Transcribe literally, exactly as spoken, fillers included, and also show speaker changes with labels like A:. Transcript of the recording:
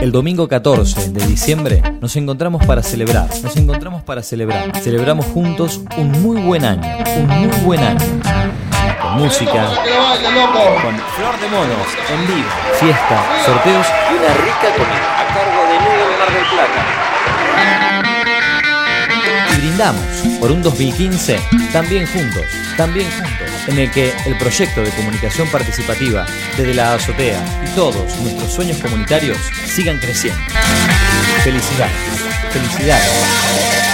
A: El domingo catorce de diciembre nos encontramos para celebrar, nos encontramos para celebrar. Celebramos juntos un muy buen año, un muy buen año. Con música, con Flor de Monos en vivo, fiesta, sorteos y una rica comida a cargo de Nudo Mar del Plata. Y brindamos por un dos mil quince también juntos, también juntos, en el que el proyecto de comunicación participativa desde la azotea y todos nuestros sueños comunitarios sigan creciendo. Felicidades, felicidades.